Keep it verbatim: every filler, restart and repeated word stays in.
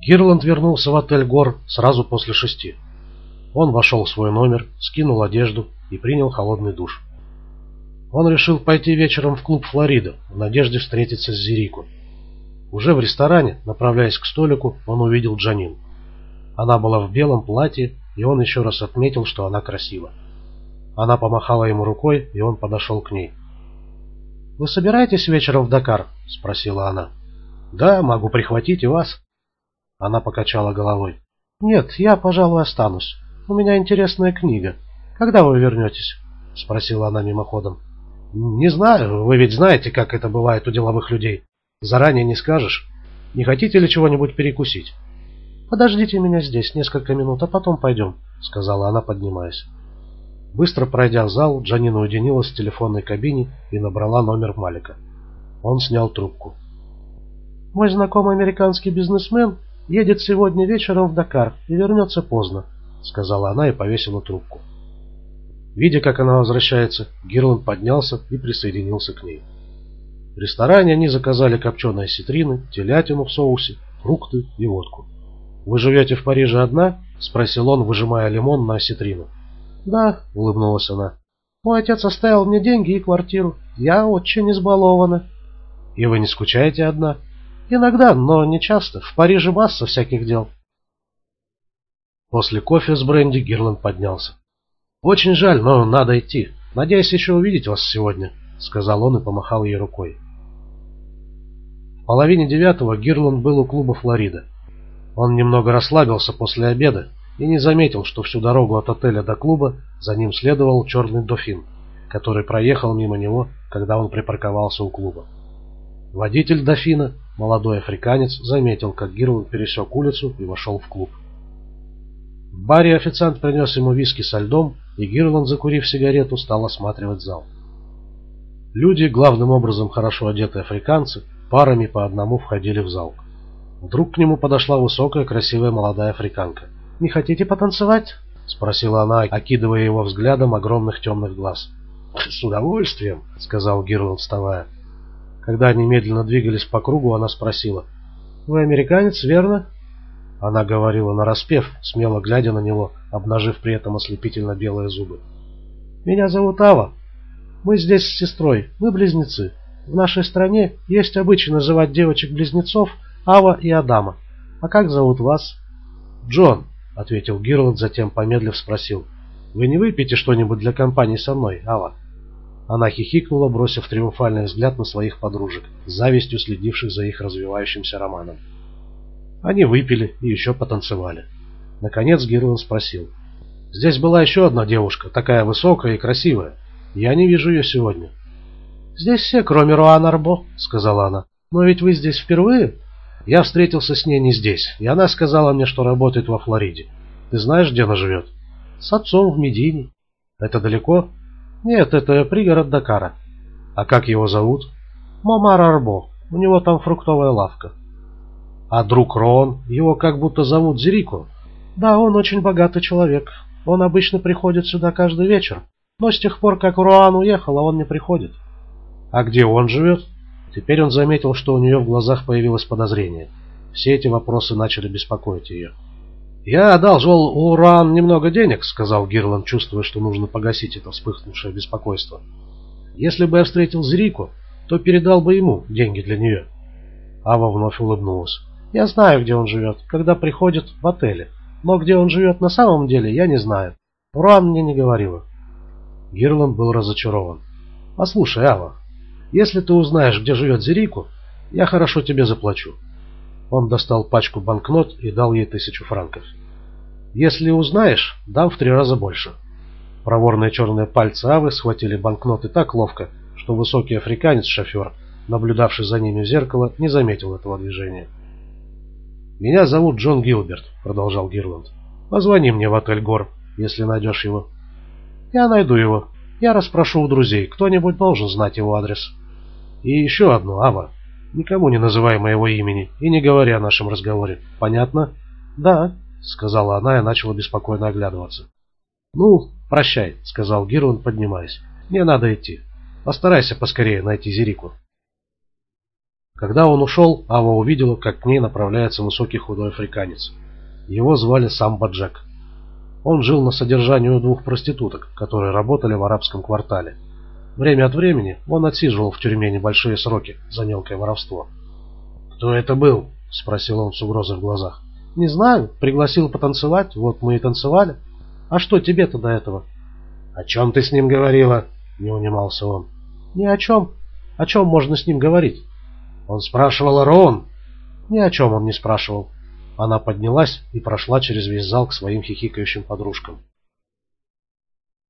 Гирланд вернулся в отель «Гор» сразу после шести. Он вошел в свой номер, скинул одежду и принял холодный душ. Он решил пойти вечером в клуб «Флорида» в надежде встретиться с Зерико. Уже в ресторане, направляясь к столику, он увидел Джанин. Она была в белом платье, и он еще раз отметил, что она красива. Она помахала ему рукой, и он подошел к ней. «Вы собираетесь вечером в Дакар?» — спросила она. «Да, могу прихватить и вас». Она покачала головой. «Нет, я, пожалуй, останусь. У меня интересная книга. Когда вы вернетесь?» — спросила она мимоходом. «Не знаю, вы ведь знаете, как это бывает у деловых людей. Заранее не скажешь. Не хотите ли чего-нибудь перекусить?» «Подождите меня здесь несколько минут, а потом пойдем», — сказала она, поднимаясь. Быстро пройдя в зал, Джанина уединилась в телефонной кабине и набрала номер Малика. Он снял трубку. «Мой знакомый американский бизнесмен едет сегодня вечером в Дакар и вернется поздно», — сказала она и повесила трубку. Видя, как она возвращается, Гирланд поднялся и присоединился к ней. В ресторане они заказали копченые осетрины, телятину в соусе, фрукты и водку. «Вы живете в Париже одна?» — спросил он, выжимая лимон на осетрину. «Да», — улыбнулась она. «Мой отец оставил мне деньги и квартиру. Я очень избалована». «И вы не скучаете одна?» «Иногда, но не часто. В Париже масса всяких дел». После кофе с бренди Гирланд поднялся. «Очень жаль, но надо идти. Надеюсь еще увидеть вас сегодня», — сказал он и помахал ей рукой. В половине девятого Гирланд был у клуба «Флорида». Он немного расслабился после обеда и не заметил, что всю дорогу от отеля до клуба за ним следовал черный дофин, который проехал мимо него, когда он припарковался у клуба. Водитель дофина, молодой африканец, заметил, как Гирланд пересек улицу и вошел в клуб. В баре официант принес ему виски со льдом, и Гирланд, закурив сигарету, стал осматривать зал. Люди, главным образом хорошо одетые африканцы, парами по одному входили в зал. Вдруг к нему подошла высокая, красивая молодая африканка. «Не хотите потанцевать?» — спросила она, окидывая его взглядом огромных темных глаз. «С удовольствием», — сказал Гирланд, вставая. Когда они медленно двигались по кругу, она спросила: «Вы американец, верно?» Она говорила нараспев, смело глядя на него, обнажив при этом ослепительно белые зубы. «Меня зовут Ава. Мы здесь с сестрой, мы близнецы. В нашей стране есть обычай называть девочек-близнецов Ава и Адама. А как зовут вас?» «Джон», — ответил Гирланд, затем, помедлив, спросил: «Вы не выпьете что-нибудь для компании со мной, Ава?» Она хихикнула, бросив триумфальный взгляд на своих подружек, с завистью следивших за их развивающимся романом. Они выпили и еще потанцевали. Наконец Гирланд спросил: «Здесь была еще одна девушка, такая высокая и красивая. Я не вижу ее сегодня». «Здесь все, кроме Руан Арбо», — сказала она. «Но ведь вы здесь впервые?» «Я встретился с ней не здесь, и она сказала мне, что работает во Флориде. Ты знаешь, где она живет?» «С отцом в Медине». «Это далеко?» «Нет, это пригород Дакара». «А как его зовут?» «Момар Арбо. У него там фруктовая лавка». «А друг Роан? Его как будто зовут Зерико». «Да, он очень богатый человек. Он обычно приходит сюда каждый вечер. Но с тех пор, как Роан уехала, он не приходит». «А где он живет?» Теперь он заметил, что у нее в глазах появилось подозрение. Все эти вопросы начали беспокоить ее. «Я одалживал у Роан немного денег», — сказал Гирланд, чувствуя, что нужно погасить это вспыхнувшее беспокойство. «Если бы я встретил Зерико, то передал бы ему деньги для нее». Ава вновь улыбнулась. «Я знаю, где он живет, когда приходит в отеле. Но где он живет на самом деле, я не знаю. Роан мне не говорила». Гирланд был разочарован. «Послушай, Ава, если ты узнаешь, где живет Зерико, я хорошо тебе заплачу». Он достал пачку банкнот и дал ей тысячу франков. «Если узнаешь, дам в три раза больше». Проворные черные пальцы Авы схватили банкноты так ловко, что высокий африканец-шофер, наблюдавший за ними в зеркало, не заметил этого движения. «Меня зовут Джон Гилберт», — продолжал Гирланд. «Позвони мне в отель «Гор», если найдешь его». «Я найду его. Я расспрошу у друзей. Кто-нибудь должен знать его адрес». «И еще одно, Ава. Никому не называй моего имени и не говори о нашем разговоре. Понятно?» «Да», — сказала она и начала беспокойно оглядываться. «Ну, прощай», — сказал Гирланд, поднимаясь. «Мне надо идти. Постарайся поскорее найти Зерико». Когда он ушел, Ава увидела, как к ней направляется высокий худой африканец. Его звали Самбо Джек. Он жил на содержании у двух проституток, которые работали в арабском квартале. Время от времени он отсиживал в тюрьме небольшие сроки за мелкое воровство. «Кто это был?» — спросил он с угрозой в глазах. «Не знаю. Пригласил потанцевать, вот мы и танцевали. А что тебе-то до этого?» «О чем ты с ним говорила?» — не унимался он. «Ни о чем. О чем можно с ним говорить?» «Он спрашивал о Роун?» «Ни о чем он не спрашивал». Она поднялась и прошла через весь зал к своим хихикающим подружкам.